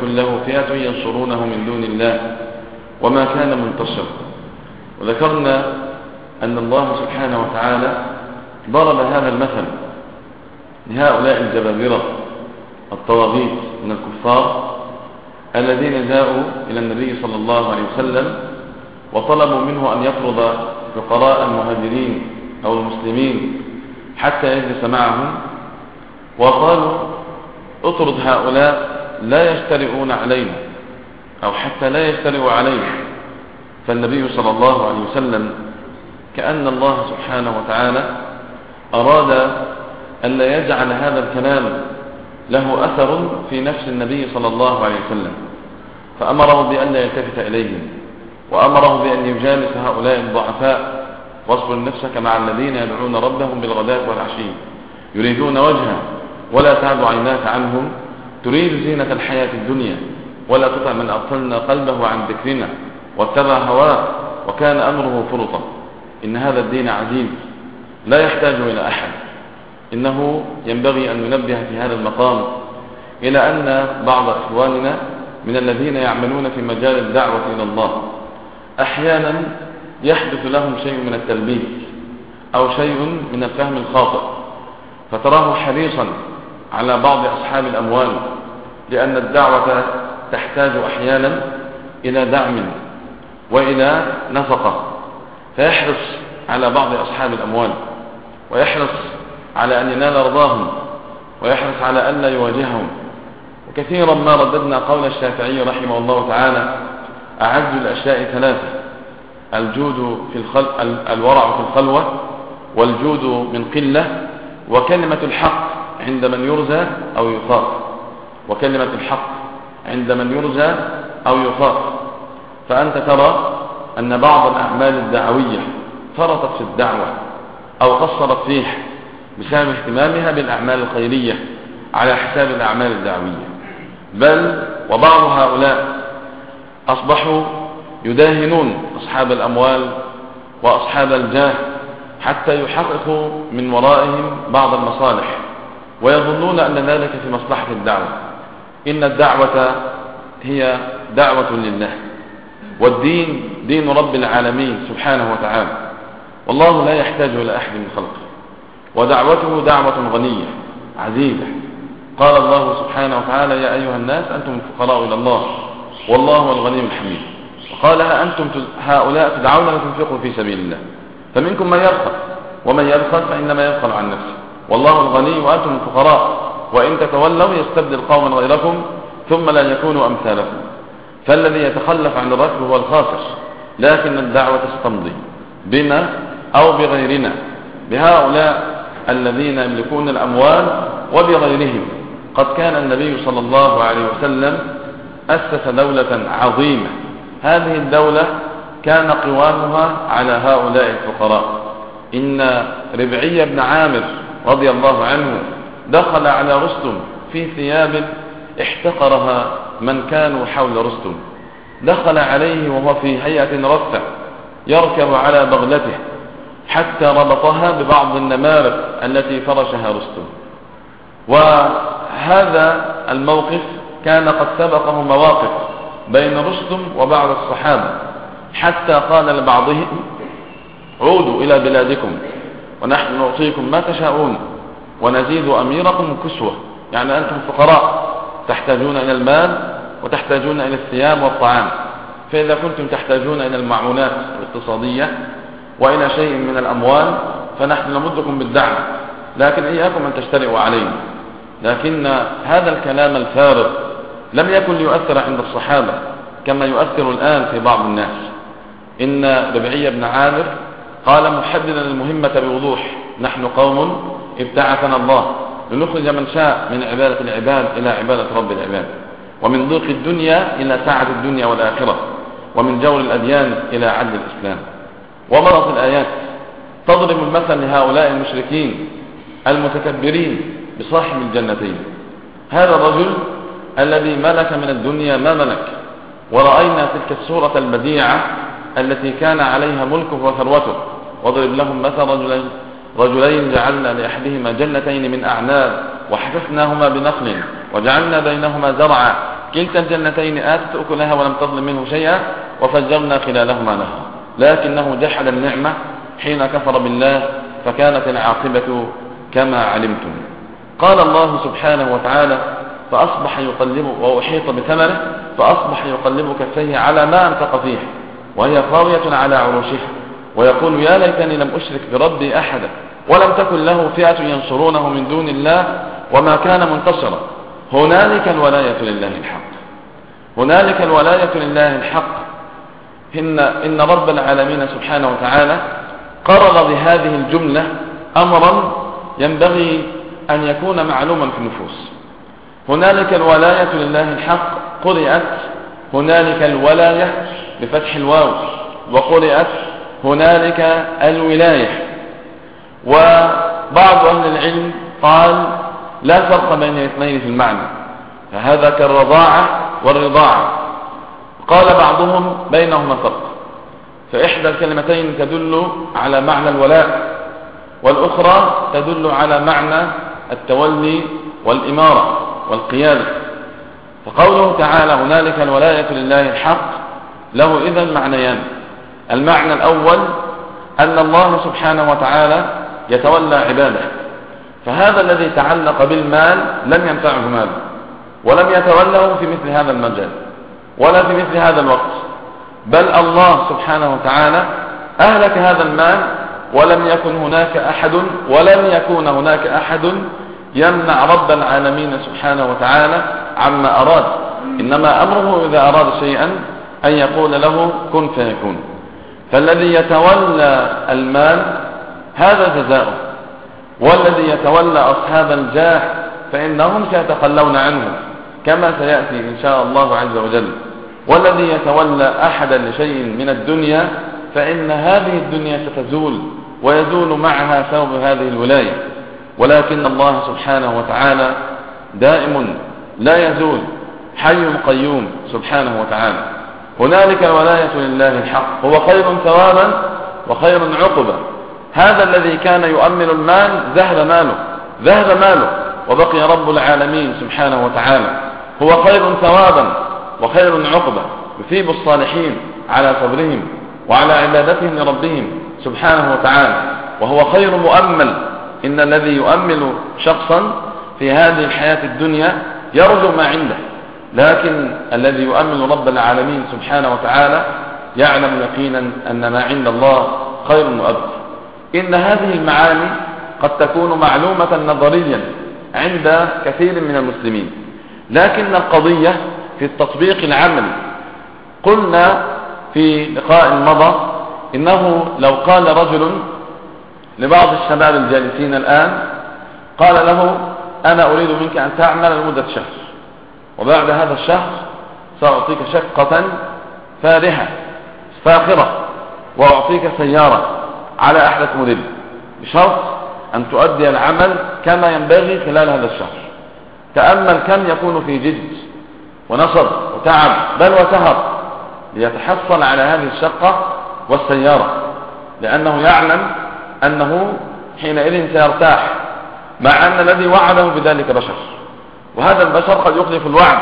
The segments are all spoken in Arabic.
تكن له فئة ينصرونه من دون الله وما كان منتصرا. وذكرنا أن الله سبحانه وتعالى ضرب هذا المثل لهؤلاء الجبابرة الطواغيت من الكفار الذين جاءوا إلى النبي صلى الله عليه وسلم وطلبوا منه أن يطرد فقراء المهاجرين أو المسلمين حتى يجلس معهم، وقالوا اطرد هؤلاء لا يجترئون علينا أو حتى لا يجترئوا علينا. فالنبي صلى الله عليه وسلم كأن الله سبحانه وتعالى أراد أن لا يجعل هذا الكلام له أثر في نفس النبي صلى الله عليه وسلم، فأمره بأن لا يلتفت إليهم، وأمره بأن يجالس هؤلاء الضعفاء. واصبر نفسك مع الذين يدعون ربهم بالغداة والعشي يريدون وجهه ولا تعد عيناك عنهم تريد زينة الحياة الدنيا ولا تطع من أغفلنا قلبه عن ذكرنا واتبع هواه وكان أمره فرطا. إن هذا الدين عزيز لا يحتاج إلى أحد. إنه ينبغي أن ننبه في هذا المقام إلى أن بعض إخواننا من الذين يعملون في مجال الدعوة إلى الله أحيانا يحدث لهم شيء من التلبيس أو شيء من الفهم الخاطئ، فتراه حريصا على بعض أصحاب الأموال، لأن الدعوة تحتاج أحيانا إلى دعم وإلى نفقة، فيحرص على بعض أصحاب الأموال ويحرص على أن ينال رضاهم ويحرص على أن لا يواجههم. وكثيرا ما رددنا قول الشافعي رحمه الله تعالى: أعز الأشياء ثلاثة: الجود في الورع في الخلوة، والجود من قلة، وكلمة الحق عند من يرزى أو يخاف. وكلمة الحق عند من يرزى أو يخاف. فأنت ترى أن بعض الأعمال الدعوية فرطت في الدعوة أو قصرت فيها بسبب اهتمامها بالأعمال الخيرية على حساب الأعمال الدعوية، بل وبعض هؤلاء أصبحوا يداهنون أصحاب الأموال وأصحاب الجاه حتى يحققوا من ورائهم بعض المصالح، ويظنون أن ذلك في مصلحة الدعوة. إن الدعوة هي دعوة لله، والدين دين رب العالمين سبحانه وتعالى، والله لا يحتاج إلى أحد من خلقه، ودعوته دعوة غنية عزيزة. قال الله سبحانه وتعالى: يا أيها الناس أنتم الفقراء إلى الله والله هو الغني الحميد. وقال: أنتم هؤلاء تدعون لتنفقوا في سبيل الله فمنكم من يبخل ومن يبخل فإنما يبخل عن نفسه والله الغني وأنتم الفقراء وإن تتولوا يستبدل قوما غيركم ثم لا يكونوا أمثالكم. فالذي يتخلف عن الركب هو الخاسر، لكن الدعوة ستمضي بنا أو بغيرنا، بهؤلاء الذين يملكون الأموال وبغيرهم. قد كان النبي صلى الله عليه وسلم أسس دولة عظيمة، هذه الدولة كان قوامها على هؤلاء الفقراء. إن ربعي بن عامر رضي الله عنه دخل على رستم في ثياب احتقرها من كانوا حول رستم، دخل عليه وهو في هيئة رفة يركب على بغلته حتى ربطها ببعض النمارق التي فرشها رستم. وهذا الموقف كان قد سبقه مواقف بين رستم وبعض الصحابة، حتى قال لبعضهم: عودوا إلى بلادكم ونحن نعطيكم ما تشاءون ونزيد أميركم كسوة. يعني أنتم فقراء تحتاجون إلى المال وتحتاجون إلى الثياب والطعام، فإذا كنتم تحتاجون إلى المعونات الاقتصادية وإلى شيء من الأموال فنحن نمدكم بالدعم، لكن إياكم أن تشترئوا علينا. لكن هذا الكلام الفارغ لم يكن ليؤثر عند الصحابة كما يؤثر الآن في بعض الناس. إن ربعي بن عامر قال محددا المهمة بوضوح: نحن قوم ابتعثنا الله لنخرج من شاء من عبادة العباد إلى عبادة رب العباد، ومن ضيق الدنيا إلى سعة الدنيا والآخرة، ومن جور الأديان إلى عدل الإسلام. ومرت الآيات تضرب المثل لهؤلاء المشركين المتكبرين بصاحب الجنتين. هذا الرجل الذي ملك من الدنيا ما ملك، ورأينا تلك الصورة البديعة التي كان عليها ملكه وثروته. واضرب لهم مثل رجلين جعلنا لأحدهما جنتين من أعناب وحففناهما بنخل وجعلنا بينهما زرعا كلتا الجنتين آتت أكلها ولم تظلم منه شيئا وفجرنا خلالهما نهرا، لكنه جحد النعمة حين كفر بالله فكانت العاقبة كما علمتم. قال الله سبحانه وتعالى فأصبح يقلب وأحيط بثمره فأصبح يقلب كفيه على ما أنفق فيه وهي خاوية على عروشها ويقول يا ليتني لم أشرك بربي أحدا ولم تكن له فئة ينصرونه من دون الله وما كان منتصرا. هنالك الولاية لله الحق، هنالك الولاية لله الحق. إن رب العالمين سبحانه وتعالى قرر بهذه الجملة أمرا ينبغي أن يكون معلوما في النفوس. هنالك الولاية لله الحق قرئت هنالك الولاية بفتح الواو وقرئت هنالك الولاية. وبعض أهل العلم قال لا فرق بين الاثنين في المعنى، فهذا كالرضاعة والرضاعة. قال بعضهم بينهما فرق، فإحدى الكلمتين تدل على معنى الولاء والأخرى تدل على معنى التولي والإمارة والقيادة. فقوله تعالى هنالك الولاية لله الحق له إذن معنيان. المعنى الأول أن الله سبحانه وتعالى يتولى عباده، فهذا الذي تعلق بالمال لم ينفعه ماله ولم يتوله في مثل هذا المجال ولا في مثل هذا الوقت، بل الله سبحانه وتعالى أهلك هذا المال ولم يكن هناك أحد يمنع رب العالمين سبحانه وتعالى عما أراد. إنما أمره إذا أراد شيئا أن يقول له كن فيكون. فالذي يتولى المال هذا جزاؤه، والذي يتولى أصحاب الجاه فإنهم سيتخلون عنه كما سيأتي إن شاء الله عز وجل. والذي يتولى أحدا لشيء من الدنيا فإن هذه الدنيا ستزول ويزول معها ثوب هذه الولاية، ولكن الله سبحانه وتعالى دائم لا يزول، حي قيوم سبحانه وتعالى. هنالك الولاية لله الحق، هو خير ثوابا وخير عقبا. هذا الذي كان يؤمل المال ذهب ماله وبقي رب العالمين سبحانه وتعالى هو خير ثوابا وخير عقبا، يثيب الصالحين على صبرهم وعلى عبادتهم لربهم سبحانه وتعالى، وهو خير مؤمل. إن الذي يؤمل شخصا في هذه الحياة الدنيا يرجو ما عنده، لكن الذي يؤمل رب العالمين سبحانه وتعالى يعلم يقينا أن ما عند الله خير وأبقى. إن هذه المعاني قد تكون معلومة نظريا عند كثير من المسلمين، لكن القضية في التطبيق العملي. قلنا في لقاء مضى إنه لو قال رجل لبعض الشباب الجالسين الآن، قال له أنا أريد منك أن تعمل لمدة شهر، وبعد هذا الشهر سأعطيك شقة فاخرة وأعطيك سيارة على أحدث موديل، بشرط أن تؤدي العمل كما ينبغي خلال هذا الشهر. تأمل كم يكون في جد ونصب وتعب بل وسهر ليتحصل على هذه الشقة والسيارة، لأنه يعلم أنه حينئذ سيرتاح، مع أن الذي وعده بذلك بشر، وهذا البشر قد يخلف الوعد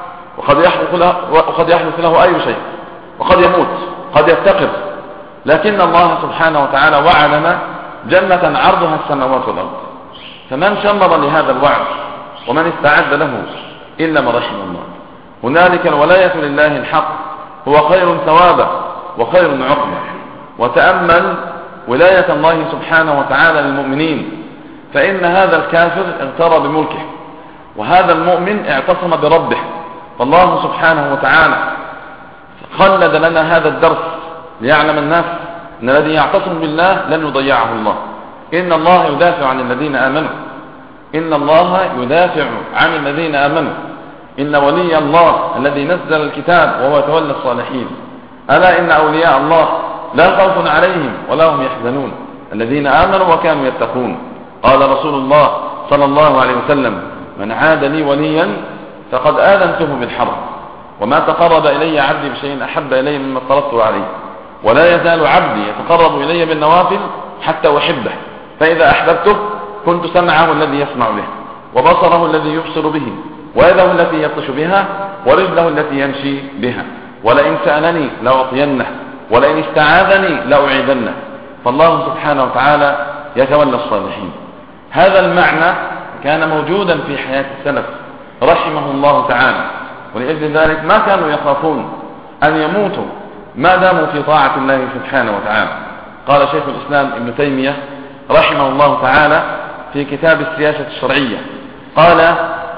وقد يحدث له أي شيء، وقد يموت، قد يفتقر. لكن الله سبحانه وتعالى وعدنا جنة عرضها السماوات والأرض، فمن شمر لهذا الوعد ومن استعد له إلا من رحم الله. هنالك الولاية لله الحق، هو خير ثوابا وخير عقبا. وتأمل ولاية الله سبحانه وتعالى للمؤمنين، فإن هذا الكافر اغتر بملكه، وهذا المؤمن اعتصم بربه. فالله سبحانه وتعالى خلد لنا هذا الدرس ليعلم الناس أن الذي يعتصم بالله لن يضيعه الله. إن الله يدافع عن الذين آمنوا، إن الله يدافع عن الذين آمنوا. إن ولي الله الذي نزل الكتاب وهو يتولى الصالحين. ألا إن أولياء الله لا خوف عليهم ولا هم يحزنون، الذين آمنوا وكانوا يتقون. قال رسول الله صلى الله عليه وسلم من عاد لي وليا فقد آذنته بالحرب، وما تقرب إلي عبدي بشيء أحب إلي مما افترضته عليه، ولا يزال عبدي يتقرب إلي بالنوافل حتى أحبه، فإذا أحببته كنت سمعه الذي يسمع به، وبصره الذي يبصر به، ويده التي يبطش بها، ورجله التي يمشي بها، ولئن سألني لأعطينه، ولئن استعاذني لأعيذنه. فالله سبحانه وتعالى يتولى الصالحين. هذا المعنى كان موجودا في حياة السلف رحمه الله تعالى، ولأجل ذلك ما كانوا يخافون أن يموتوا ما داموا في طاعة الله سبحانه وتعالى. قال شيخ الإسلام ابن تيمية رحمه الله تعالى في كتاب السياسة الشرعية، قال: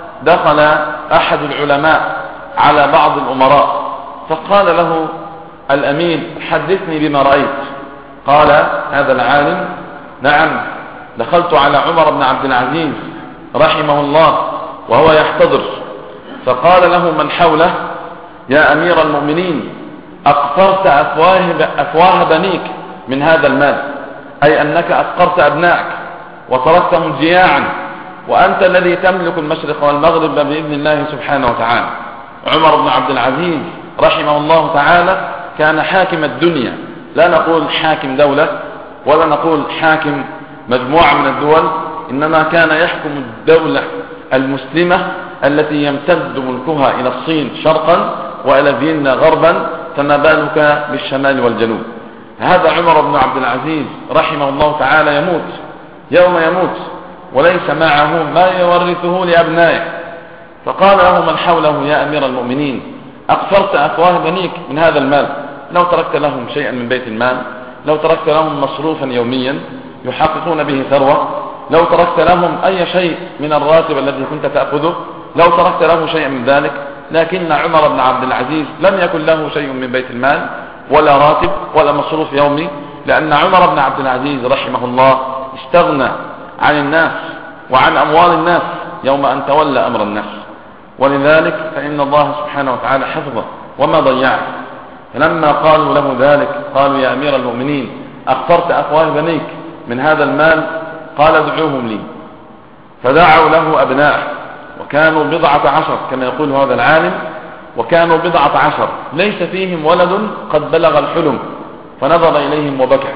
دخل أحد العلماء على بعض الأمراء فقال له الأمير: حدثني بما رأيت. قال هذا العالم: نعم، دخلت على عمر بن عبد العزيز رحمه الله وهو يحتضر، فقال له من حوله: يا أمير المؤمنين، أقصرت أفواه بنيك من هذا المال، أي أنك أفقرت أبنائك وتركتهم جياعا، وأنت الذي تملك المشرق والمغرب بإذن الله سبحانه وتعالى. عمر بن عبد العزيز رحمه الله تعالى كان حاكم الدنيا، لا نقول حاكم دولة ولا نقول حاكم مجموعة من الدول، إنما كان يحكم الدولة المسلمة التي يمتد ملكها إلى الصين شرقا وإلى فيينا غربا، فما بالك بالشمال والجنوب. هذا عمر بن عبد العزيز رحمه الله تعالى يموت يوم يموت وليس معه ما يورثه لأبنائه، فقال له من حوله: يا أمير المؤمنين، أقصرت أفواه بنيك من هذا المال، لو تركت لهم شيئا من بيت المال، لو تركت لهم مصروفا يوميا يحققون به ثروة، لو تركت لهم أي شيء من الراتب الذي كنت تأخذه، لو تركت له شيئا من ذلك. لكن عمر بن عبد العزيز لم يكن له شيء من بيت المال ولا راتب ولا مصروف يومي، لأن عمر بن عبد العزيز رحمه الله استغنى عن الناس وعن أموال الناس يوم أن تولى أمر الناس، ولذلك فإن الله سبحانه وتعالى حفظه وما ضيعه. فلما قالوا له ذلك قالوا: يا أمير المؤمنين، أخطرت أفواه بنيك من هذا المال. قال: ادعوهم لي. فدعوا له أبناءه، وكانوا 14 كما يقول هذا العالم، وكانوا 14 ليس فيهم ولد قد بلغ الحلم، فنظر إليهم وبكى،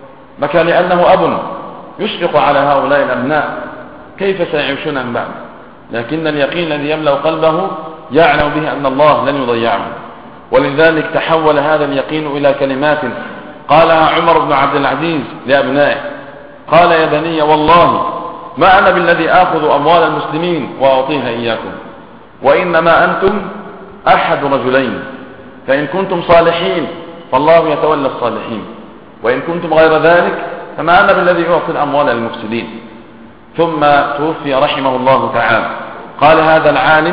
بكى لأنه أب يشفق على هؤلاء الأبناء كيف سيعيشون من بعد، لكن اليقين الذي يملأ قلبه يعلم به أن الله لن يضيعه. ولذلك تحول هذا اليقين إلى كلمات قالها عمر بن عبد العزيز لأبنائه، قال: يا بني، والله ما أنا بالذي آخذ أموال المسلمين وأعطيها إياكم، وإنما أنتم أحد رجلين، فإن كنتم صالحين فالله يتولى الصالحين، وإن كنتم غير ذلك فما أنا بالذي أعطي الأموال المفسدين. ثم توفي رحمه الله تعالى. قال هذا العالم: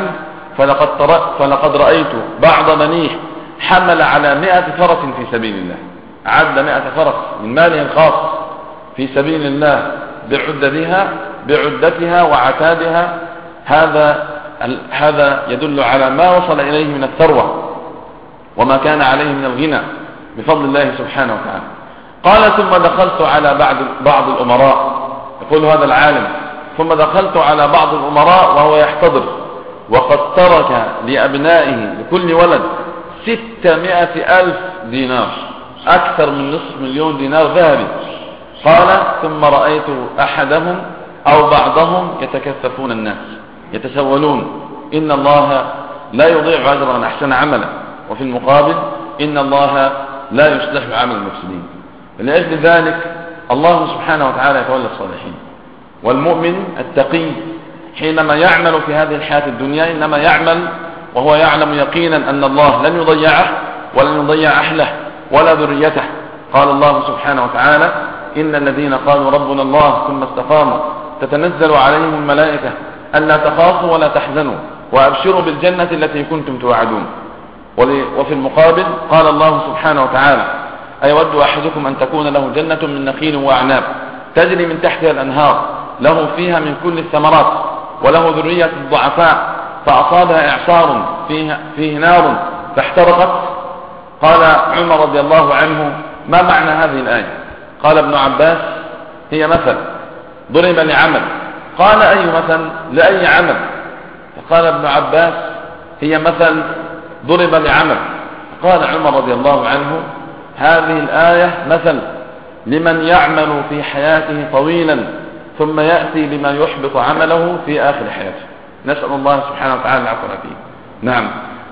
فلقد رأيت بعض بنيه حمل على 100 فرس في سبيل الله، عد 100 فرس من ماله الخاص في سبيل الله بعدتها وعتادها. هذا يدل على ما وصل إليه من الثروة وما كان عليه من الغنى بفضل الله سبحانه وتعالى. قال: ثم دخلت على بعض الأمراء، يقول هذا العالم: ثم دخلت على بعض الأمراء وهو يحتضر، وقد ترك لأبنائه لكل ولد 600,000 دينار، أكثر من نصف مليون دينار ذهبي. قال: ثم رأيت أحدهم أو بعضهم يتكففون الناس، يتسولون. إن الله لا يضيع أجر من أحسن عملا، وفي المقابل إن الله لا يصلح عمل المفسدين. لأجل ذلك الله سبحانه وتعالى يتولى الصالحين. والمؤمن التقي حينما يعمل في هذه الحياة الدنيا إنما يعمل وهو يعلم يقينا أن الله لن يضيعه ولن يضيع أهله ولا ذريته. قال الله سبحانه وتعالى: إن الذين قالوا ربنا الله ثم استقاموا تتنزل عليهم الملائكة ألا تخافوا ولا تحزنوا وأبشروا بالجنة التي كنتم توعدون. وفي المقابل قال الله سبحانه وتعالى: أيود أحدكم أن تكون له جنة من نخيل وأعناب تجري من تحتها الأنهار له فيها من كل الثمرات وله ذرية ضعفاء فأصابها إعصار فيه نار فاحترقت. قال عمر رضي الله عنه: ما معنى هذه الآية؟ قال ابن عباس: هي مثل ضرب لعمل. قال: أي مثل لأي عمل؟ فقال ابن عباس: هي مثل ضرب لعمل. قال عمر رضي الله عنه: هذه الآية مثل لمن يعمل في حياته طويلا ثم يأتي بما يحبط عمله في آخر حياته. نسأل الله سبحانه وتعالى العفو والعافية. نعم.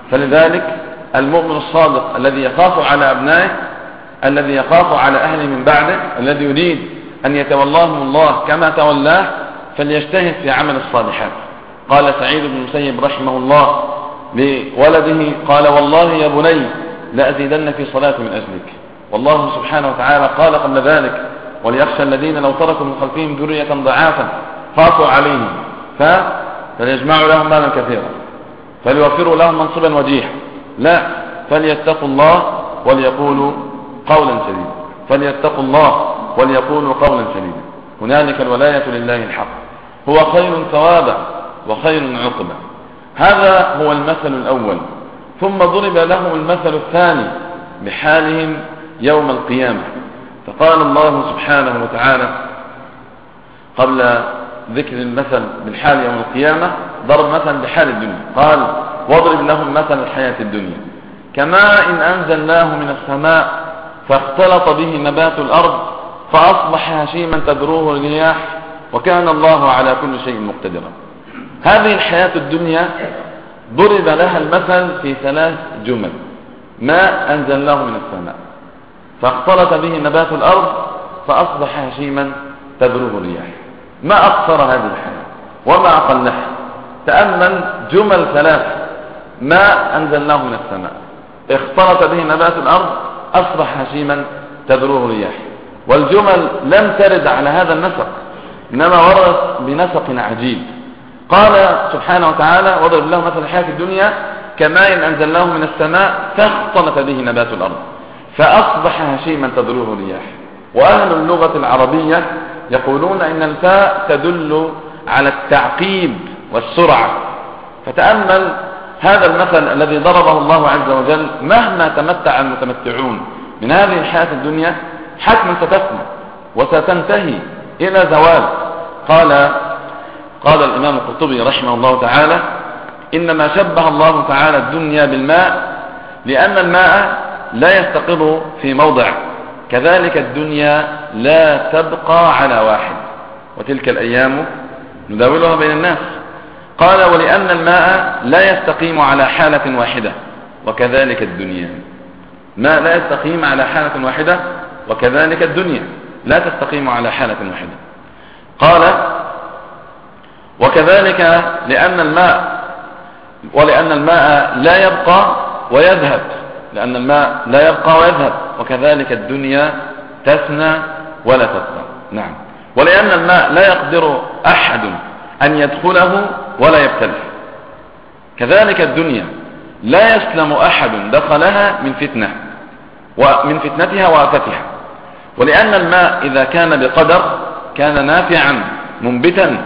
فلذلك المؤمن الصادق الذي يخاف على أبنائه، الذي يخاف على أهله من بعده، الذي يريد أن يتولاهم الله كما تولاه، فليجتهد في عمل الصالحات. قال سعيد بن المسيب رحمه الله لولده، قال والله يا بني لأزيدن في صلاة من أجلك. والله سبحانه وتعالى قال قبل ذلك وليخشى الذين لو تركوا من خلفهم ذرية ضعافا خافوا عليهم فليجمعوا لهم مالا كثيرا فليوفروا لهم منصبا وجيحا. لا، فليتقوا الله وليقولوا قولا سديدا، فليتقوا الله وليقولوا قولا سديدا. هنالك الولاية لله الحق، هو خير ثوابا وخير عقبا. هذا هو المثل الأول. ثم ضرب لهم المثل الثاني بحالهم يوم القيامة. فقال الله سبحانه وتعالى قبل ذكر المثل بالحال يوم القيامة ضرب مثلا بحال الدنيا، قال واضرب لهم مثل الحياة الدنيا كماء إن أنزلناه من السماء فاختلط به نبات الأرض فأصبح هشيما تذروه الرياح وكان الله على كل شيء مقتدرا. هذه الحياة الدنيا ضرب لها المثل في 3 جمل: ما أنزلناه من السماء فاختلط به نبات الأرض فأصبح هشيما تذروه الرياح. ما أقصر هذه الحياة وما أقلها. تأمل جمل 3: ما أنزلناه من السماء، اختلط به نبات الأرض، أصبح هشيما تذروه الرياح. والجمل لم ترد على هذا النسق، إنما وردت بنسق عجيب. قال سبحانه وتعالى واضرب لهم مثل الحياة الدنيا كماء أنزلناه من السماء فاختلط به نبات الأرض فأصبح هشيما تذروه الرياح. وأهل اللغة العربية يقولون إن الفاء تدل على التعقيب والسرعة. فتأمل هذا المثل الذي ضربه الله عز وجل: مهما تمتع المتمتعون من هذه الحياة الدنيا حتما ستفنى وستنتهي إلى زوال. قال الإمام القرطبي رحمه الله تعالى: إنما شبه الله تعالى الدنيا بالماء لأن الماء لا يستقر في موضع، كذلك الدنيا لا تبقى على واحد، وتلك الأيام نداولها بين الناس. قال: ولأن الماء لا يستقيم على حالة واحدة وكذلك الدنيا. ماء لا يستقيم على حالة واحدة وكذلك الدنيا لا تستقيم على حالة واحدة. قال: وكذلك ولأن الماء لا يبقى ويذهب، لأن الماء لا يبقى ويذهب، وكذلك الدنيا تفنى ولا تبقى. نعم. ولأن الماء لا يقدر أحد أن يدخله ولا يبتلع، كذلك الدنيا لا يسلم أحد دخلها من فتنتها وآفتها. ولأن الماء إذا كان بقدر كان نافعا منبتا،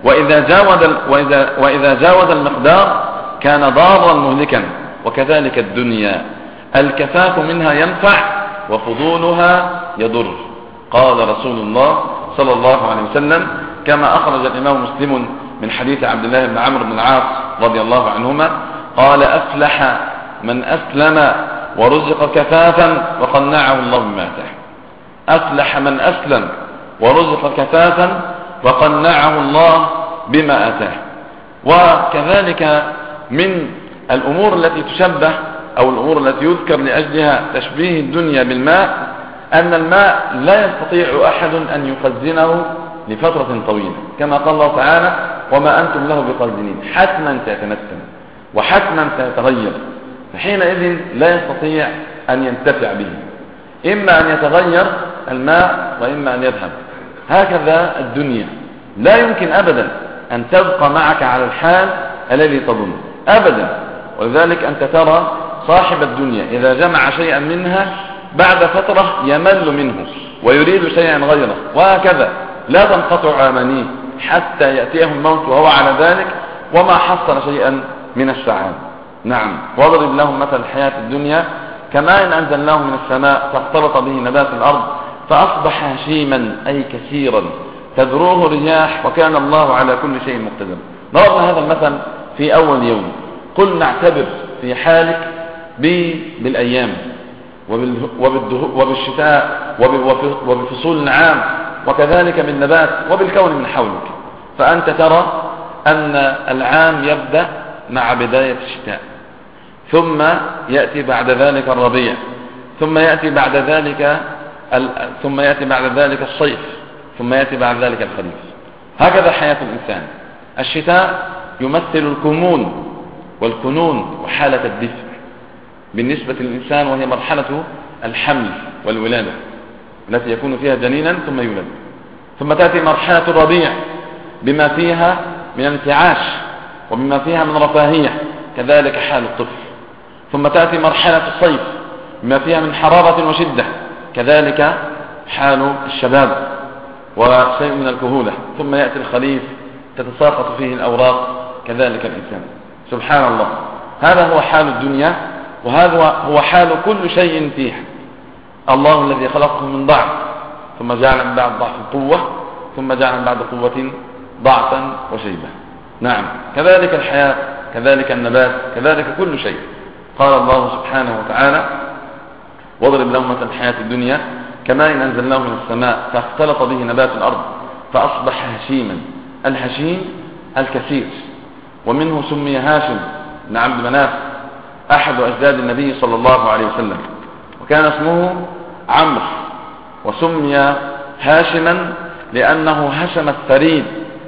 وإذا جاوز المقدار كان ضارا مهلكا، وكذلك الدنيا الكفاف منها ينفع وفضولها يضر. قال رسول الله صلى الله عليه وسلم كما أخرج الإمام مسلم من حديث عبد الله بن عمرو بن العاص رضي الله عنهما قال: أفلح من أسلم ورزق كفافا وقنعه الله بما أتاه. أفلح من أسلم ورزق كفافا وقنعه الله بما أتاه. وكذلك من الأمور التي تشبه أو الأمور التي يذكر لأجلها تشبيه الدنيا بالماء أن الماء لا يستطيع أحد أن يخزنه لفترة طويلة، كما قال الله تعالى: وما أنتم له بخازنين. حتما سيتمثل وحتما سيتغير، فحينئذ لا يستطيع أن ينتفع به، إما أن يتغير الماء وإما أن يذهب. هكذا الدنيا لا يمكن أبدا أن تبقى معك على الحال الذي تظن أبدا. ولذلك أنت ترى صاحب الدنيا إذا جمع شيئا منها بعد فترة يمل منه ويريد شيئا غيره، وهكذا لا تنقطع آمانيه حتى يأتيه الموت وهو على ذلك وما حصل شيئا من السعادة. نعم. واضرب لهم مثل الحياة الدنيا كما إن أنزلناه من السماء فاختلط به نبات الأرض فأصبح هشيما أي كثيرا تذروه الرياح وكان الله على كل شيء مقتدرا. ضربنا هذا المثل في أول يوم. قل نعتبر في حالك بالأيام وبالشتاء وبفصول العام، وكذلك بالنبات وبالكون من حولك. فأنت ترى أن العام يبدأ مع بداية الشتاء، ثم يأتي بعد ذلك الربيع، ثم يأتي بعد ذلك الصيف، ثم يأتي بعد ذلك الخريف. هكذا حياة الإنسان. الشتاء يمثل الكمون والكنون وحالة الدفء بالنسبة للإنسان، وهي مرحلة الحمل والولادة التي يكون فيها جنينا ثم يولد. ثم تأتي مرحلة الربيع بما فيها من انتعاش وبما فيها من رفاهية، كذلك حال الطفل. ثم تأتي مرحلة الصيف بما فيها من حرارة وشدة، كذلك حال الشباب وشيء من الكهولة. ثم يأتي الخريف تتساقط فيه الأوراق، كذلك الإنسان. سبحان الله، هذا هو حال الدنيا، وهذا هو حال كل شيء فيها. الله الذي خلقه من ضعف ثم جعل من بعد ضعف قوة، ثم جعل من بعد قوة ضعفا وشيبة. نعم، كذلك الحياة، كذلك النبات، كذلك كل شيء. قال الله سبحانه وتعالى: واضرب لهم مثل الحياة الدنيا كماء أنزلناه من السماء فاختلط به نبات الأرض فأصبح هشيما. الهشيم الكثير، ومنه سمي هاشم بن عبد مناف أحد أجداد النبي صلى الله عليه وسلم، وكان اسمه عمرو، وسمي هاشما لأنه هشم الثريد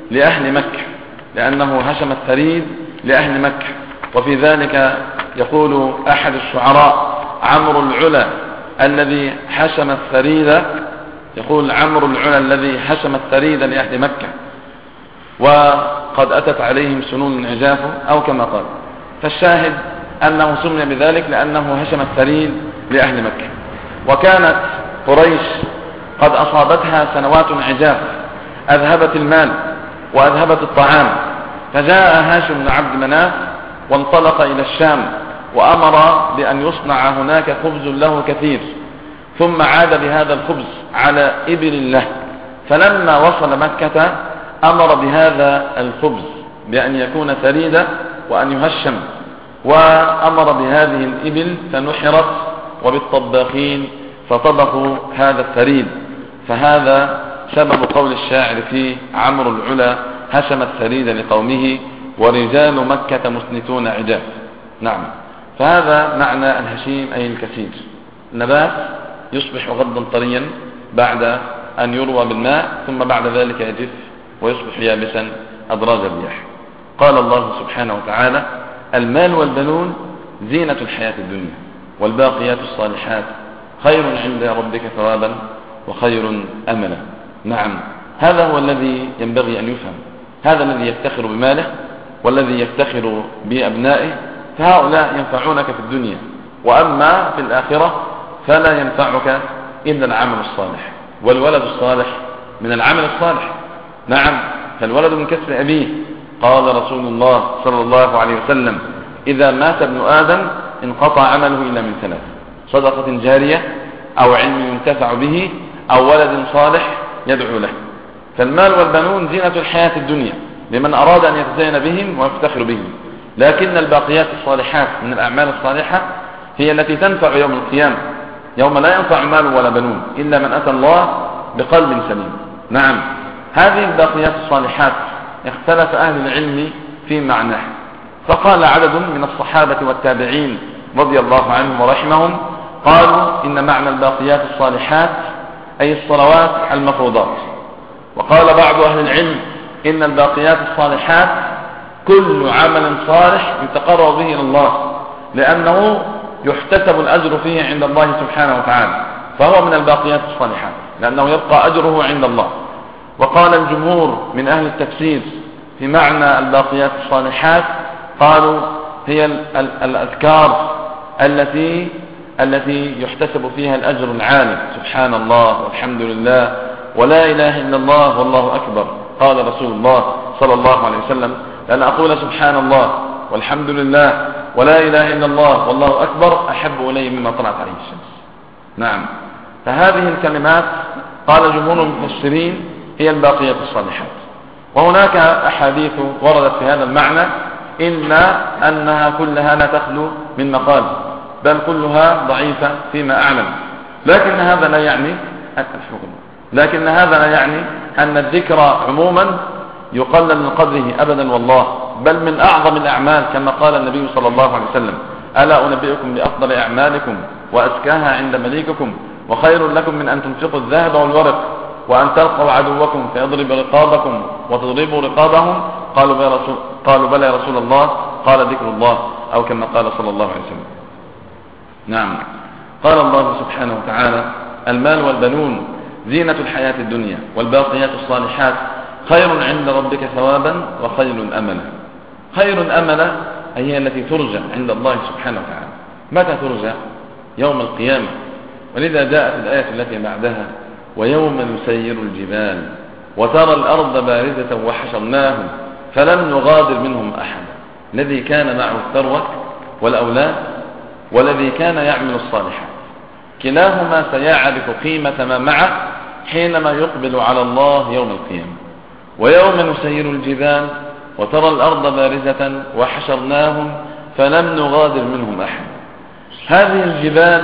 لأهل مكة. وفي ذلك يقول أحد الشعراء: عمرو العلا الذي حشم الثريد لأهل مكة، وقد أتت عليهم سنون عجافه، أو كما قال. فالشاهد أنه سمي بذلك لأنه هشم الثريد لأهل مكة. وكانت قريش قد أصابتها سنوات عجاف أذهبت المال وأذهبت الطعام، فجاء هاشم بن عبد مناف وانطلق إلى الشام، وأمر بأن يصنع هناك خبز له كثير، ثم عاد بهذا الخبز على إبل له. فلما وصل مكة أمر بهذا الخبز بأن يكون ثريدا وأن يهشم، وأمر بهذه الإبل فنحرت، وبالطباخين فطبخوا هذا الثريد. فهذا سبب قول الشاعر في عمرو العلا: هشم الثريد لقومه ورجال مكة مسنتون عجاف. نعم، فهذا معنى الهشيم أي الكثير. النبات يصبح غضا طريا بعد أن يروى بالماء، ثم بعد ذلك يجف ويصبح يابسا أدراج الرياح. قال الله سبحانه وتعالى: المال والبنون زينة الحياة الدنيا والباقيات الصالحات خير عند ربك ثوابا وخير أملا. نعم، هذا هو الذي ينبغي أن يفهم. هذا الذي يفتخر بماله والذي يفتخر بأبنائه، فهؤلاء ينفعونك في الدنيا، وأما في الآخرة فلا ينفعك إلا العمل الصالح، والولد الصالح من العمل الصالح. نعم، فالولد من كسب أبيه. قال رسول الله صلى الله عليه وسلم: إذا مات ابن آدم انقطع عمله إلا من ثلاث: صدقة جارية، أو علم ينتفع به، أو ولد صالح يدعو له. فالمال والبنون زينة الحياة الدنيا لمن أراد أن يتزين بهم ويفتخر بهم، لكن الباقيات الصالحات من الأعمال الصالحة هي التي تنفع يوم القيامة، يوم لا ينفع مال ولا بنون إلا من أتى الله بقلب سليم. نعم، هذه الباقيات الصالحات اختلف أهل العلم في معناه، فقال عدد من الصحابة والتابعين رضي الله عنهم ورحمهم، قالوا إن معنى الباقيات الصالحات أي الصلوات المفروضات. وقال بعض أهل العلم إن الباقيات الصالحات كل عمل صالح يتقرب به إلى الله، لأنه يحتسب الأجر فيه عند الله سبحانه وتعالى، فهو من الباقيات الصالحات لأنه يبقى أجره عند الله. وقال الجمهور من أهل التفسير في معنى الباقيات الصالحات، قالوا هي الأذكار التي يحتسب فيها الأجر العالي: سبحان الله والحمد لله ولا إله إلا الله والله أكبر. قال رسول الله صلى الله عليه وسلم: لأن أقول سبحان الله والحمد لله ولا إله إلا الله والله أكبر أحب إلي مما طلعت عليه الشمس. نعم، فهذه الكلمات قال جمهور المفسرين هي الباقيات الصالحات. وهناك أحاديث وردت في هذا المعنى إلا أنها كلها لا تخلو من مقال، بل كلها ضعيفة فيما أعلم. لكن هذا لا يعني أن الذكر عموما يقلل من قدره أبدا والله، بل من أعظم الأعمال كما قال النبي صلى الله عليه وسلم: ألا أنبئكم بأفضل أعمالكم وأزكاها عند مليككم وخير لكم من أن تنفقوا الذهب والورق وأن تلقوا عدوكم فيضرب رقابكم وتضربوا رقابهم؟ قالوا بلى يا رسول الله. قال ذكر الله، أو كما قال صلى الله عليه وسلم. نعم، قال الله سبحانه وتعالى: المال والبنون زينة الحياة الدنيا والباقيات الصالحات خير عند ربك ثوابا وخير أملا. خير أملا هي التي ترجى عند الله سبحانه وتعالى. متى ترجى؟ يوم القيامة. ولذا جاءت الآية التي بعدها: ويوم نسير الجبال وترى الأرض بارزة وحشرناهم فلم نغادر منهم أحد. الذي كان معه الثروة والأولاد والذي كان يعمل الصالحات كلاهما سيعرف قيمة ما معه حينما يقبل على الله يوم القيامة. ويوم نسير الجبال وترى الأرض بارزة وحشرناهم فلم نغادر منهم أحد. هذه الجبال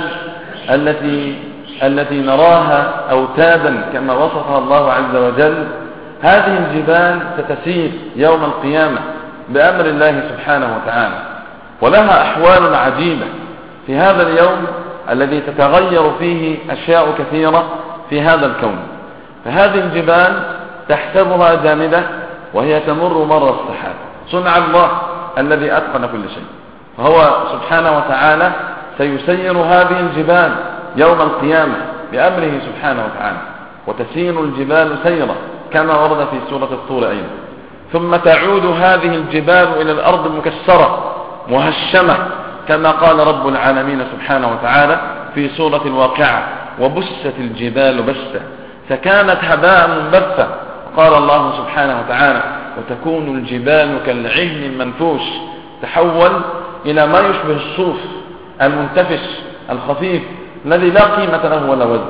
التي نراها أوتادا كما وصفها الله عز وجل، هذه الجبال ستسير يوم القيامة بأمر الله سبحانه وتعالى، ولها أحوال عجيبة في هذا اليوم الذي تتغير فيه أشياء كثيرة في هذا الكون. فهذه الجبال تحسبها جامدة وهي تمر مر السحاب، صنع الله الذي أتقن كل شيء. فهو سبحانه وتعالى سيسير هذه الجبال يوم القيامة بأمره سبحانه وتعالى، وتسير الجبال سيرا كما ورد في سورة الطور أيضا. ثم تعود هذه الجبال إلى الأرض مكسرة مهشمة كما قال رب العالمين سبحانه وتعالى في سورة الواقعة: وبست الجبال بسا فكانت هباء منبثا. قال الله سبحانه وتعالى: وتكون الجبال كالعهن المنفوش، تحول إلى ما يشبه الصوف المنتفش الخفيف الذي لا قيمة له ولا وزن.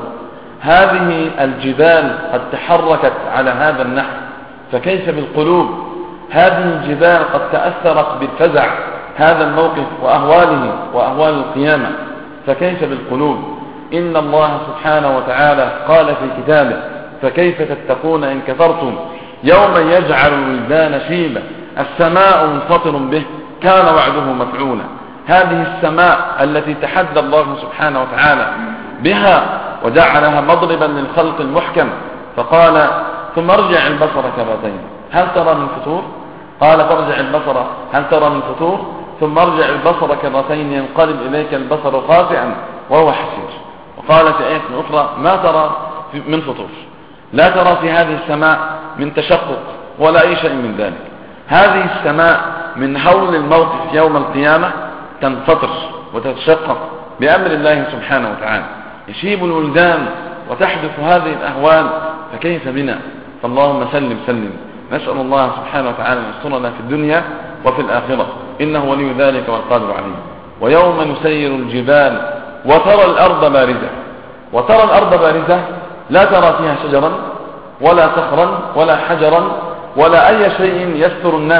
هذه الجبال قد تحركت على هذا النحو، فكيف بالقلوب؟ هذه الجبال قد تأثرت بالفزع هذا الموقف وأهواله وأهوال القيامة، فكيف بالقلوب؟ إن الله سبحانه وتعالى قال في كتابه: فكيف تتقون إن كفرتم يوما يجعل الولدان شيبا السماء منفطر به كان وعده مفعولا. هذه السماء التي تحدى الله سبحانه وتعالى بها وجعلها مضربا للخلق المحكم، فقال: ثم ارجع البصر كرتين هل ترى من فطور؟ قال: فارجع البصر هل ترى من فطور؟ ثم ارجع البصر كرتين ينقلب إليك البصر خاسئا وهو حسير. وقال في آية أخرى: ما ترى من فطور، لا ترى في هذه السماء من تشقق ولا أي شيء من ذلك. هذه السماء من هول الموقف يوم القيامة تنفطر وتتشقق بأمر الله سبحانه وتعالى، يشيب الولدان وتحدث هذه الأهوال، فكيف بنا؟ فاللهم سلم سلم. نسأل الله سبحانه وتعالى أن يسترنا في الدنيا وفي الآخرة، إنه ولي ذلك والقادر عليه. ويوم نسير الجبال وترى الأرض بارزة. وترى الأرض بارزة لا ترى فيها شجرا ولا صخرا ولا حجرا ولا أي شيء يستر الناس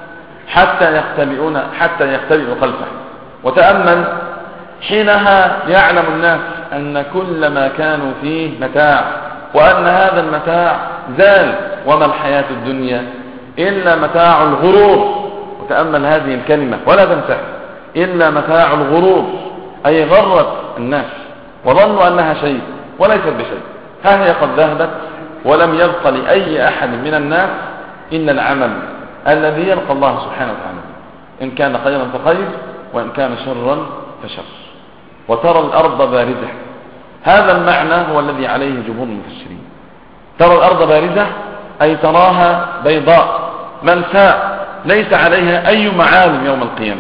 حتى يختبئوا خلفه. وتأمل، حينها يعلم الناس أن كل ما كانوا فيه متاع، وأن هذا المتاع زال، وما الحياة الدنيا إلا متاع الغرور. وتأمل هذه الكلمة ولا تنسى: إلا متاع الغرور، أي غرت الناس وظنوا أنها شيء وليست بشيء. ها هي قد ذهبت ولم يبق لأي أحد من الناس إلا العمل الذي يلقى الله سبحانه وتعالى، إن كان خيرا فخير وإن كان شرا فشر. وترى الأرض بارزة، هذا المعنى هو الذي عليه جمهور المفسرين. ترى الأرض بارزة أي تراها بيضاء ملساء ليس عليها أي معالم يوم القيامة.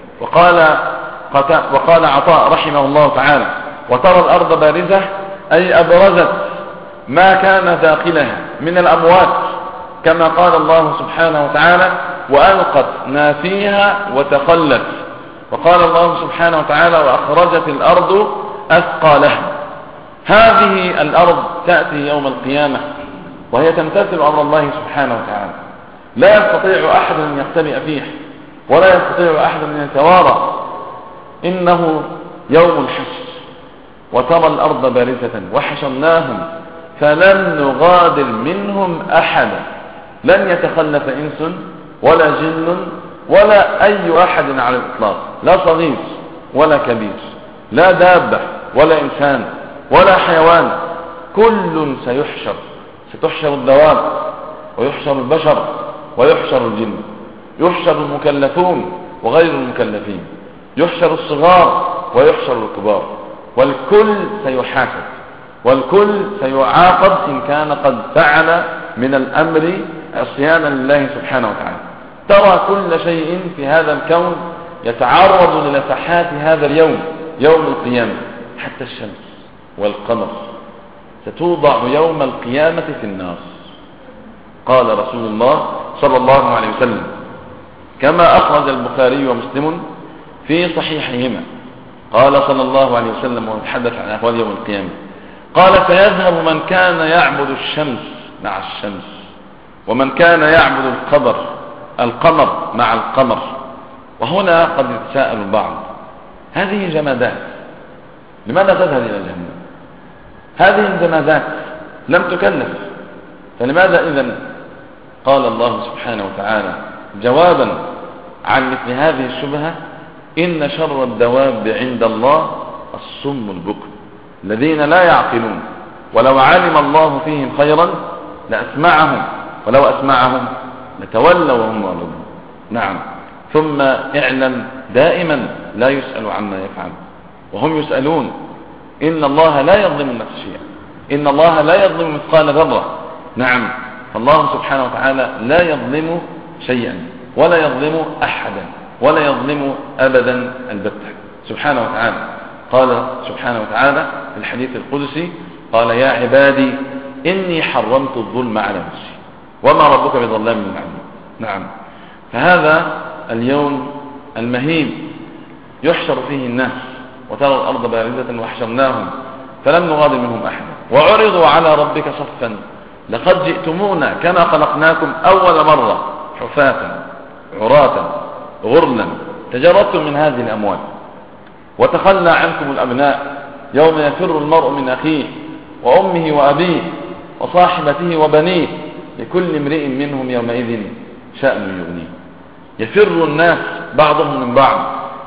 وقال عطاء رحمه الله تعالى: وترى الأرض بارزة أي أبرزت ما كان داخلها من الأموات، كما قال الله سبحانه وتعالى: وألقت ما فيها وتخلت. وقال الله سبحانه وتعالى: وأخرجت الأرض أثقالها. هذه الأرض تأتي يوم القيامة وهي تمتثل أمر الله سبحانه وتعالى، لا يستطيع أحد أن يختبئ فيه ولا يستطيع أحد أن يتوارى، إنه يوم الحشر. وترى الأرض بارزة وحشرناهم فلم نغادر منهم أحدا، لن يتخلف إنس ولا جن ولا أي أحد على الإطلاق، لا صغير ولا كبير، لا دابة ولا إنسان ولا حيوان، كل سيحشر. ستحشر الدواب ويحشر البشر ويحشر الجن، يحشر المكلفون وغير المكلفين، يحشر الصغار ويحشر الكبار، والكل سيحاسب والكل سيعاقب إن كان قد فعل من الأمر عصيانا لله سبحانه وتعالى. ترى كل شيء في هذا الكون يتعرض لنفحات هذا اليوم، يوم القيامة، حتى الشمس والقمر ستوضع يوم القيامة في النار. قال رسول الله صلى الله عليه وسلم كما أخرج البخاري ومسلم في صحيحهما، قال صلى الله عليه وسلم ويتحدث عن أحوال يوم القيامة، قال فيذهب من كان يعبد الشمس مع الشمس، ومن كان يعبد القمر مع القمر. وهنا قد يتساءل البعض، هذه جمادات لماذا تذهب إلى جهنم؟ هذه الجمادات لم تكلف، فلماذا إذن؟ قال الله سبحانه وتعالى جوابا عن مثل هذه الشبهة: إن شر الدواب عند الله الصم البكم الذين لا يعقلون، ولو علم الله فيهم خيرا لأسمعهم، ولو أسمعهم لتولوا وهم معرضون. نعم. ثم اعلم دائما لا يسأل عما يفعل وهم يسألون. إن الله لا يظلم النفس شيئا، إن الله لا يظلم مثقال ذرة. نعم. فالله سبحانه وتعالى لا يظلم شيئا ولا يظلم أحدا ولا يظلم أبدا البتة سبحانه وتعالى. قال سبحانه وتعالى في الحديث القدسي: قال يا عبادي إني حرمت الظلم على نفسي وما ربك بظلام للعبيد. نعم. فهذا اليوم المهين يحشر فيه الناس، وترى الأرض باردة وحشرناهم فلم نغادر منهم أحدا، وعرضوا على ربك صفا لقد جئتمونا كما خلقناكم أول مرة حفاة عراة غرلا تجردتم من هذه الأموال، وتخلى عنكم الأبناء يوم يفر المرء من أخيه وأمه وأبيه وصاحبته وبنيه لكل امرئ منهم يومئذ شأن يغنيه. يفر الناس بعضهم من بعض،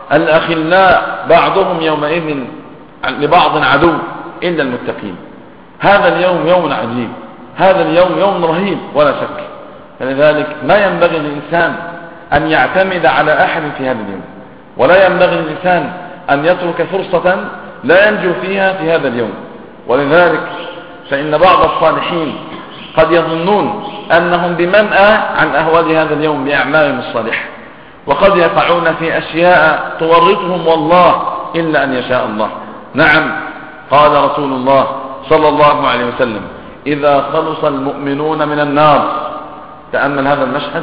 الأخلاء بعضهم يومئذ لبعض عدو إلا المتقين. هذا اليوم يوم عجيب، هذا اليوم يوم رهيب ولا شك. فلذلك ما ينبغي للإنسان أن يعتمد على أحد في هذا اليوم، ولا ينبغي للإنسان أن يترك فرصة لا ينجو فيها في هذا اليوم. ولذلك فإن بعض الصالحين قد يظنون أنهم بمنأى عن أهوال هذا اليوم بأعمالهم الصالحة، وقد يقعون في أشياء تورطهم والله إلا أن يشاء الله. نعم. قال رسول الله صلى الله عليه وسلم: إذا خلص المؤمنون من النار. تأمل هذا المشهد،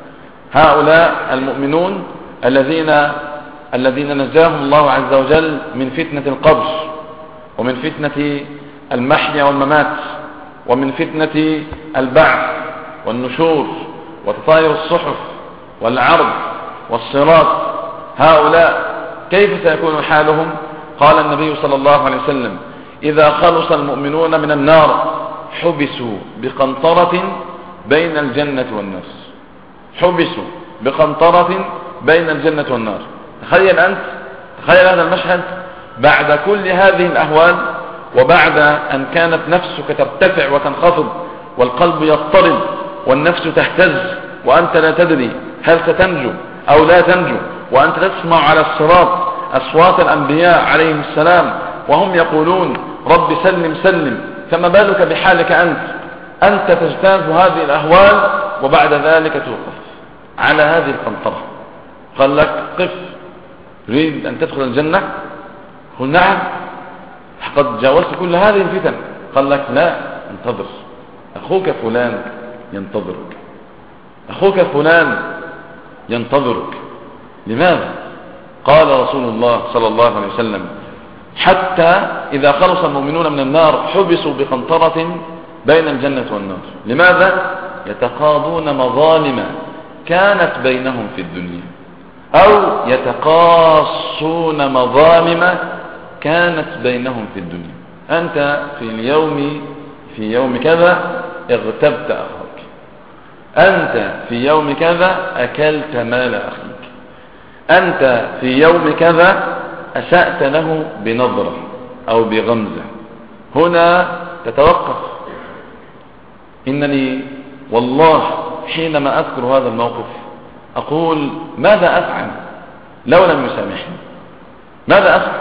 هؤلاء المؤمنون الذين نجاهم الله عز وجل من فتنة القبر، ومن فتنة المحيا والممات، ومن فتنة البعث والنشور وتطاير الصحف والعرض والصراط. هؤلاء كيف سيكون حالهم؟ قال النبي صلى الله عليه وسلم: إذا خلص المؤمنون من النار حبسوا بقنطرة بين الجنة والنار. حبسوا بقنطرة بين الجنة والنار. تخيل أنت، تخيل هذا المشهد بعد كل هذه الأهوال، وبعد أن كانت نفسك ترتفع وتنخفض والقلب يضطرب والنفس تهتز، وأنت لا تدري هل ستنجو أو لا تنجو، وأنت تسمع على الصراط أصوات الأنبياء عليهم السلام وهم يقولون رب سلم سلم. فما بالك بحالك أنت تجتاز هذه الأهوال وبعد ذلك توقف على هذه القنطرة. قال لك قف، تريد أن تدخل الجنة؟ قل نعم، قد جاوزت كل هذه الفتن. قال لك لا، انتظر، أخوك فلان ينتظرك، أخوك فلان ينتظرك. لماذا؟ قال رسول الله صلى الله عليه وسلم: حتى إذا خلص المؤمنون من النار حبسوا بقنطرة بين الجنة والنار. لماذا؟ يتقاضون مظالم كانت بينهم في الدنيا، أو يتقاصون مظالم كانت بينهم في الدنيا. أنت في يوم كذا اغتبت أخاك، أنت في يوم كذا أكلت مال أخيك، أنت في يوم كذا أسأت له بنظرة أو بغمزة، هنا تتوقف. إنني والله حينما أذكر هذا الموقف أقول ماذا أفعل لو لم يسامحني؟ ماذا أفعل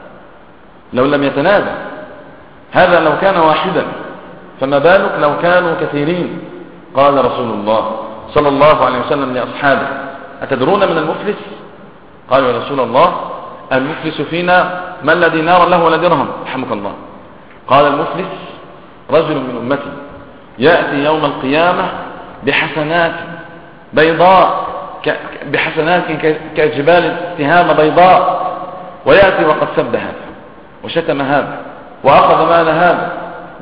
لو لم يتنادى؟ هذا لو كان واحدا، فما بالك لو كانوا كثيرين؟ قال رسول الله صلى الله عليه وسلم لأصحابه: أتدرون من المفلس؟ قالوا: يا رسول الله المفلس فينا من لا دينار له ولا درهم. رحمك الله. قال: المفلس رجل من أمتي يأتي يوم القيامة بحسنات بيضاء، بحسنات كجبال تهامة بيضاء، ويأتي وقد سب هذا وشتم هذا وأخذ مال هذا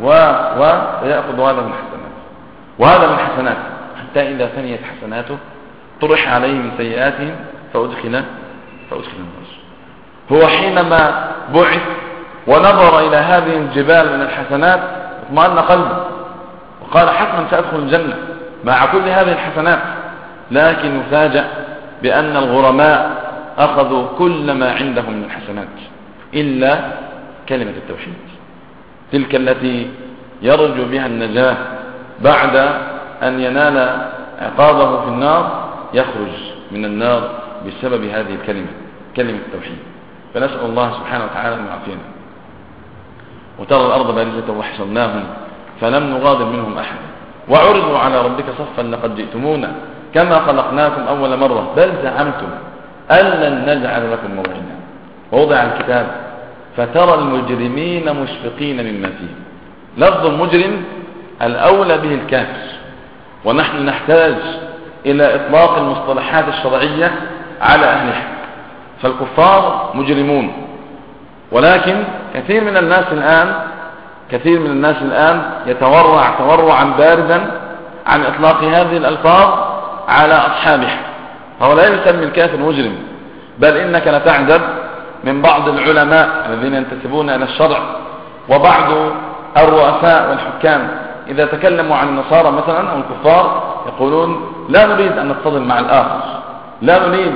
ويأخذ هذا من حسناته وهذا من حسناته، حتى إذا ثنيت حسناته طرح عليه من سيئاتهم فأدخل النار. هو حينما بعث ونظر إلى هذه الجبال من الحسنات اطمأن قلبه وقال: حتما سأدخل الجنة مع كل هذه الحسنات. لكن يفاجأ بأن الغرماء أخذوا كل ما عندهم من الحسنات إلا كلمة التوحيد، تلك التي يرجو بها النجاة بعد أن ينال عقابه في النار، يخرج من النار بسبب هذه الكلمة، كلمة التوحيد. فنسأل الله سبحانه وتعالى أن يعافينا. وترى الأرض بارزة وحشرناهم فلم نغادر منهم أحد وعرضوا على ربك صفا لقد جئتمونا كما خلقناكم أول مرة بل زعمتم أن لن نجعل لكم موعدا. ووضع الكتاب فترى المجرمين مشفقين مما فيه. لفظ المجرم الأولى به الكافر، ونحن نحتاج إلى إطلاق المصطلحات الشرعية على أهلها. فالكفار مجرمون، ولكن كثير من الناس الآن يتورع تورعا باردا عن إطلاق هذه الألفاظ على أصحابها. هو لا يسمي الكافر مجرم، بل إنك لتعجب من بعض العلماء الذين ينتسبون إلى الشرع وبعض الرؤساء والحكام إذا تكلموا عن النصارى مثلا أو الكفار يقولون: لا نريد أن نتصل مع الآخر، لا نريد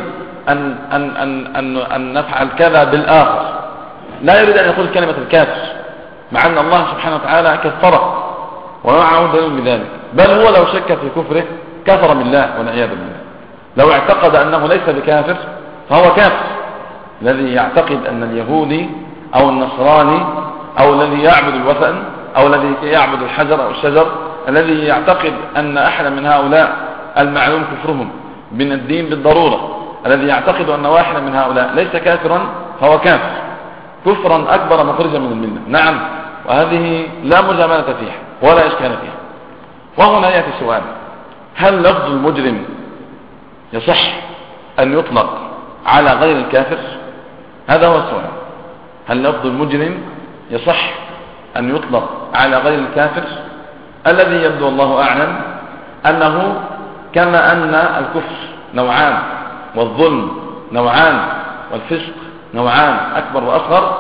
أن نفعل كذا بالآخر. لا يريد أن يقول كلمة الكافر، مع أن الله سبحانه وتعالى كفره ومعه دليل بذلك. بل هو لو شك في كفره كفر بالله والعياذ بالله. لو اعتقد أنه ليس بكافر فهو كافر. الذي يعتقد أن اليهودي أو النصراني أو الذي يعبد الوثن أو الذي يعبد الحجر أو الشجر، الذي يعتقد أن أحد من هؤلاء المعلوم كفرهم من الدين بالضرورة، الذي يعتقد أن واحدا من هؤلاء ليس كافرا فهو كافر كفرا أكبر مخرجا من الملة. نعم، وهذه لا مجاملة فيها ولا إشكال فيها. وهنا يأتي سؤال: هل لفظ المجرم يصح أن يطلق على غير الكافر؟ هذا هو السؤال. هل لفظ المجرم يصح أن يطلق على غير الكافر؟ الذي يبدو الله أعلم أنه كما أن الكفر نوعان والظلم نوعان والفسق نوعان أكبر وأصغر،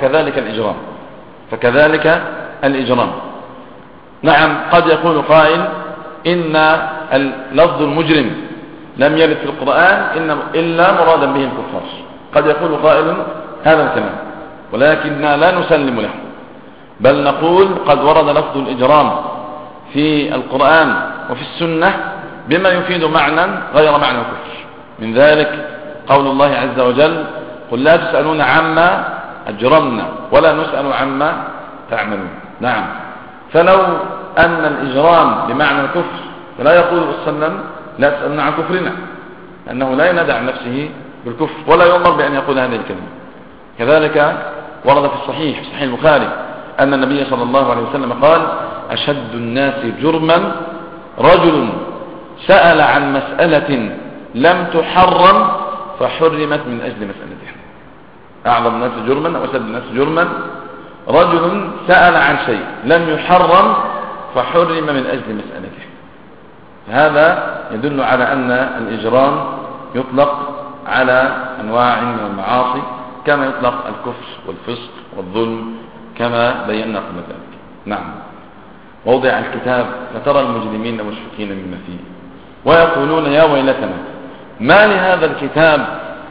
فكذلك الإجرام. نعم، قد يقول قائل إن لفظ المجرم لم يرد في القرآن إلا مرادا به الكفار. قد يقول قائل هذا الكلام، ولكننا لا نسلم له، بل نقول قد ورد لفظ الإجرام في القرآن وفي السنة بما يفيد معنى غير معنى الكفر. من ذلك قول الله عز وجل: قل لا تسألون عما أجرمنا ولا نسأل عما تعملون. نعم، فلو أن الإجرام بمعنى الكفر فلا يقول صلى الله عليه وسلم: لا تسألون عن كفرنا، أنه لا ينادى عن نفسه بالكفر ولا يؤمر بأن يقول هذه الكلمة. كذلك ورد في صحيح البخاري أن النبي صلى الله عليه وسلم قال: أشد الناس جرما رجل سأل عن مسألة لم تحرم فحرمت من أجل مسألته. أعظم الناس جرما أو أشد الناس جرما رجل سأل عن شيء لم يحرم فحرم من أجل مسألته. هذا يدل على أن الإجرام يطلق على أنواع من المعاصي كما يطلق الكفر والفسق والظلم كما بينا قبل ذلك. نعم. ووضع الكتاب فترى المجرمين مشفقين مما فيه ويقولون: يا ويلتنا ما لهذا الكتاب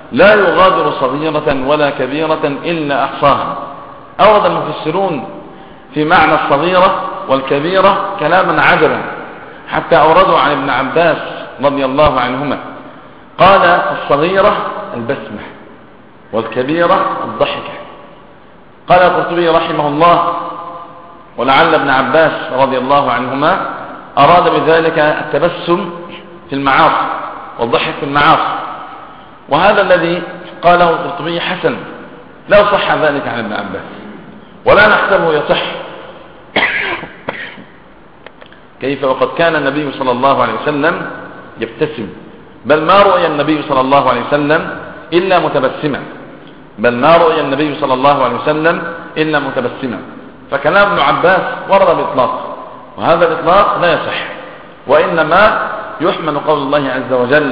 لا يغادر صغيرة ولا كبيرة إلا أحصاها. أورد المفسرون في معنى الصغيرة والكبيرة كلاما عجبا، حتى أوردوا عن ابن عباس رضي الله عنهما قال: الصغيرة البسمة والكبيرة الضحكة. قال القرطبي رحمه الله: ولعل ابن عباس رضي الله عنهما أراد بذلك التبسم في المعاصي والضحك في المعاصي، وهذا الذي قاله القرطبي حسن لا صح ذلك عن ابن عباس، ولا نحسبه يصح. كيف وقد كان النبي صلى الله عليه وسلم يبتسم، بل ما رؤي النبي صلى الله عليه وسلم إلا متبسما، بل ما رؤي النبي صلى الله عليه وسلم إلا متبسما. فكلام ابن عباس ورد بإطلاق، وهذا الإطلاق لا يصح، وإنما يحمل قول الله عز وجل: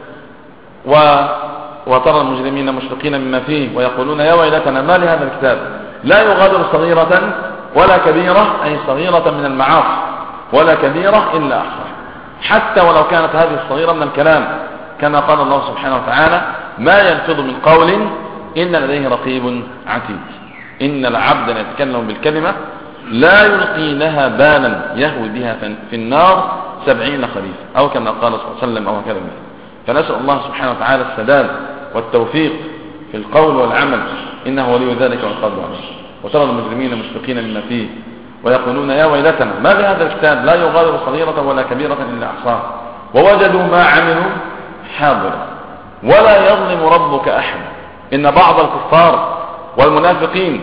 وترى المجرمين مشفقين مما فيه ويقولون يا ويلتنا ما لهذا الكتاب لا يغادر صغيرة ولا كبيرة، أي صغيرة من المعاصي ولا كبيرة إلا أحصاها، حتى ولو كانت هذه الصغيرة من الكلام، كما قال الله سبحانه وتعالى: ما يلفظ من قول إن لديه رقيب عتيد. إن العبد يتكلم بالكلمة لا يلقي لها بالا يهوي بها في النار 70 خريفا، أو كما قال صلى الله عليه وسلم، أو هكذا. فنسأل الله سبحانه وتعالى السداد والتوفيق في القول والعمل، إنه ولي ذلك والقادر عليه. وترى المجرمين مشفقين مما فيه ويقولون يا ويلتنا ما لهذا الكتاب لا يغادر صغيرة ولا كبيرة إلا أحصاها ووجدوا ما عملوا حاضرا ولا يظلم ربك أحد. إن بعض الكفار والمنافقين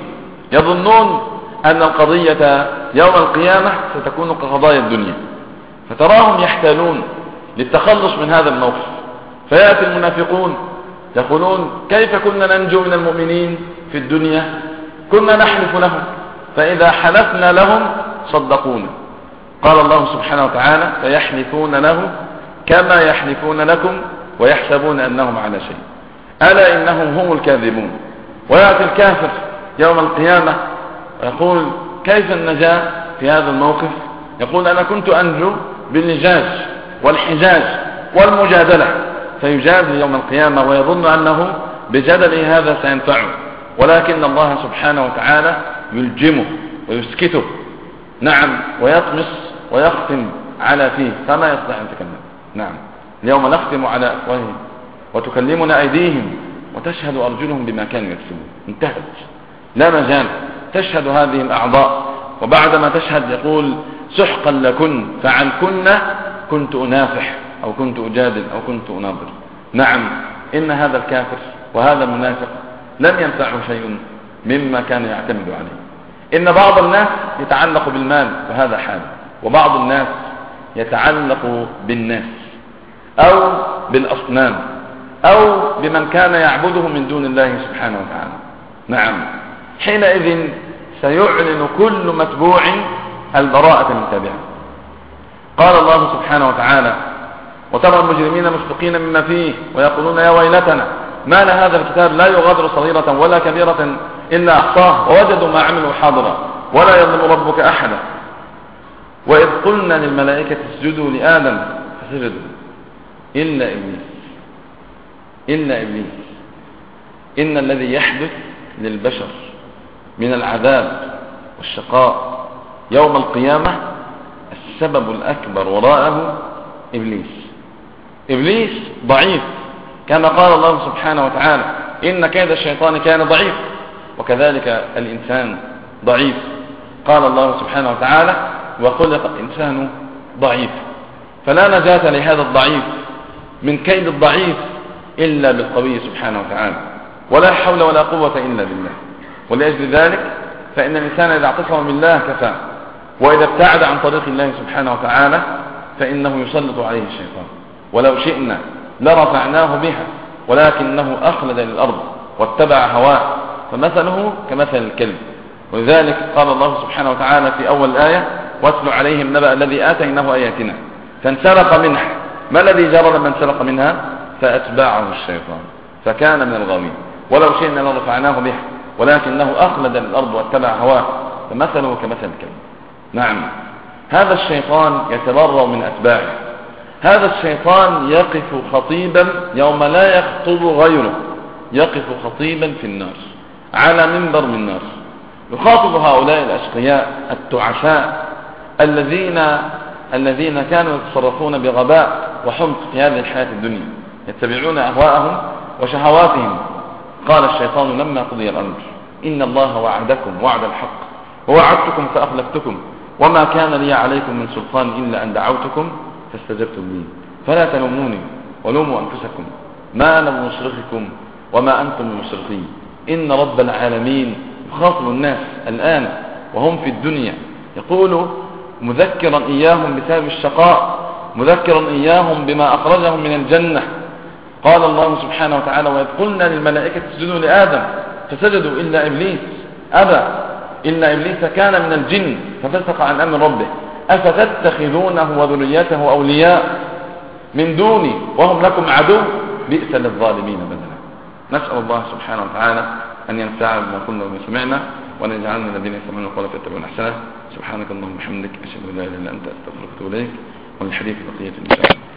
يظنون أن القضية يوم القيامة ستكون كقضايا الدنيا، فتراهم يحتالون للتخلص من هذا الموقف، فيأتي المنافقون يقولون: كيف كنا ننجو من المؤمنين في الدنيا؟ كنا نحلف لهم، فإذا حلفنا لهم صدقونا. قال الله سبحانه وتعالى: فيحلفون له كما يحلفون لكم ويحسبون أنهم على شيء، ألا إنهم هم الكاذبون. ويأتي الكافر يوم القيامة ويقول: كيف النجاة في هذا الموقف؟ يقول: أنا كنت أنجو بالنجاج والحجاج والمجادلة، فيجادل يوم القيامة ويظن أنه بجدله هذا سينفعه، ولكن الله سبحانه وتعالى يلجمه ويسكته، نعم، ويطمس ويختم على فيه فما يستطيع أن يتكلم. نعم، اليوم نختم على أفواههم وتكلمنا أيديهم وتشهد أرجلهم بما كانوا يكسبون. انتهت، لا مجال، تشهد هذه الأعضاء، وبعدما تشهد يقول: سحقا لكن فعنكن كنت أنافح أو كنت أجادل أو كنت أناظر. نعم، إن هذا الكافر وهذا المنافق لم ينفعه شيء مما كان يعتمد عليه. إن بعض الناس يتعلق بالمال وهذا حال، وبعض الناس يتعلق بالناس أو بالأصنام أو بمن كان يعبده من دون الله سبحانه وتعالى. نعم، حينئذ سيعلن كل متبوع البراءة من تابعه. قال الله سبحانه وتعالى: وترى المجرمين مشفقين مما فيه ويقولون يا ويلتنا ما لهذا الكتاب لا يغادر صغيرة ولا كبيرة إلا أحصاها ووجدوا ما عملوا حاضرا ولا يظلم ربك أحدا. وإذ قلنا للملائكة اسجدوا لآدم فسجدوا إلا إبليس. إن الذي يحدث للبشر من العذاب والشقاء يوم القيامة السبب الأكبر وراءه إبليس ضعيف، كما قال الله سبحانه وتعالى: إن كيد الشيطان كان ضعيف، وكذلك الإنسان ضعيف. قال الله سبحانه وتعالى: وخلق الإنسان ضعيف. فلا نجاة لهذا الضعيف من كيد الضعيف إلا بالقوي سبحانه وتعالى، ولا حول ولا قوة إلا بالله. ولأجل ذلك فإن الإنسان إذا اعتصم بالله كفى، وإذا ابتعد عن طريق الله سبحانه وتعالى فإنه يسلط عليه الشيطان، ولو شئنا لرفعناه بها ولكنه أخلد للأرض واتبع هواه فمثله كمثل الكلب. ولذلك قال الله سبحانه وتعالى في أول آية: واتل عليهم نبأ الذي آتيناه آياتنا فانسلخ منها. ما الذي جرى لما انسلخ منها؟ فأتبعه الشيطان فكان من الغاوين. ولو شئنا لرفعناه بها ولكنه أخلد للأرض واتبع هواه فمثله كمثل الكلب. نعم، هذا الشيطان يتبرأ من أتباعه. هذا الشيطان يقف خطيبا يوم لا يخطب غيره يقف خطيبا في النار على منبر من نار، يخاطب هؤلاء الأشقياء التعساء الذين كانوا يتصرفون بغباء وحمق في هذه الحياة الدنيا، يتبعون أهواءهم وشهواتهم. قال الشيطان لما قضي الأمر إن الله وعدكم وعد الحق ووعدتكم فأخلفتكم وما كان لي عليكم من سلطان إلا أن دعوتكم فاستجبتم لي فلا تلوموني ولوموا أنفسكم ما أنا بمصرخكم وما أنتم بمصرخي. إن رب العالمين يخاطب الناس الآن وهم في الدنيا، يقول مذكرا إياهم بسبب الشقاء، مذكرا إياهم بما أخرجهم من الجنة. قال الله سبحانه وتعالى وإذ قلنا للملائكة اسجدوا لآدم فسجدوا إلا إبليس أبى إلا إبليس كان من الجن ففسق عن أمر ربه أفتتخذونه وذريته أولياء من دوني وهم لكم عدو بئس للظالمين بدلا. نسأل الله سبحانه وتعالى أن ينفعنا بما قلنا وما سمعنا وأن يجعلنا الذين يستمعون القول فيتبعون أحسنه. سبحانك اللهم وبحمدك أشهد أن لا إله إلا أنت أستغفرك وأتوب إليك. والحديث بقية إن شاء الله.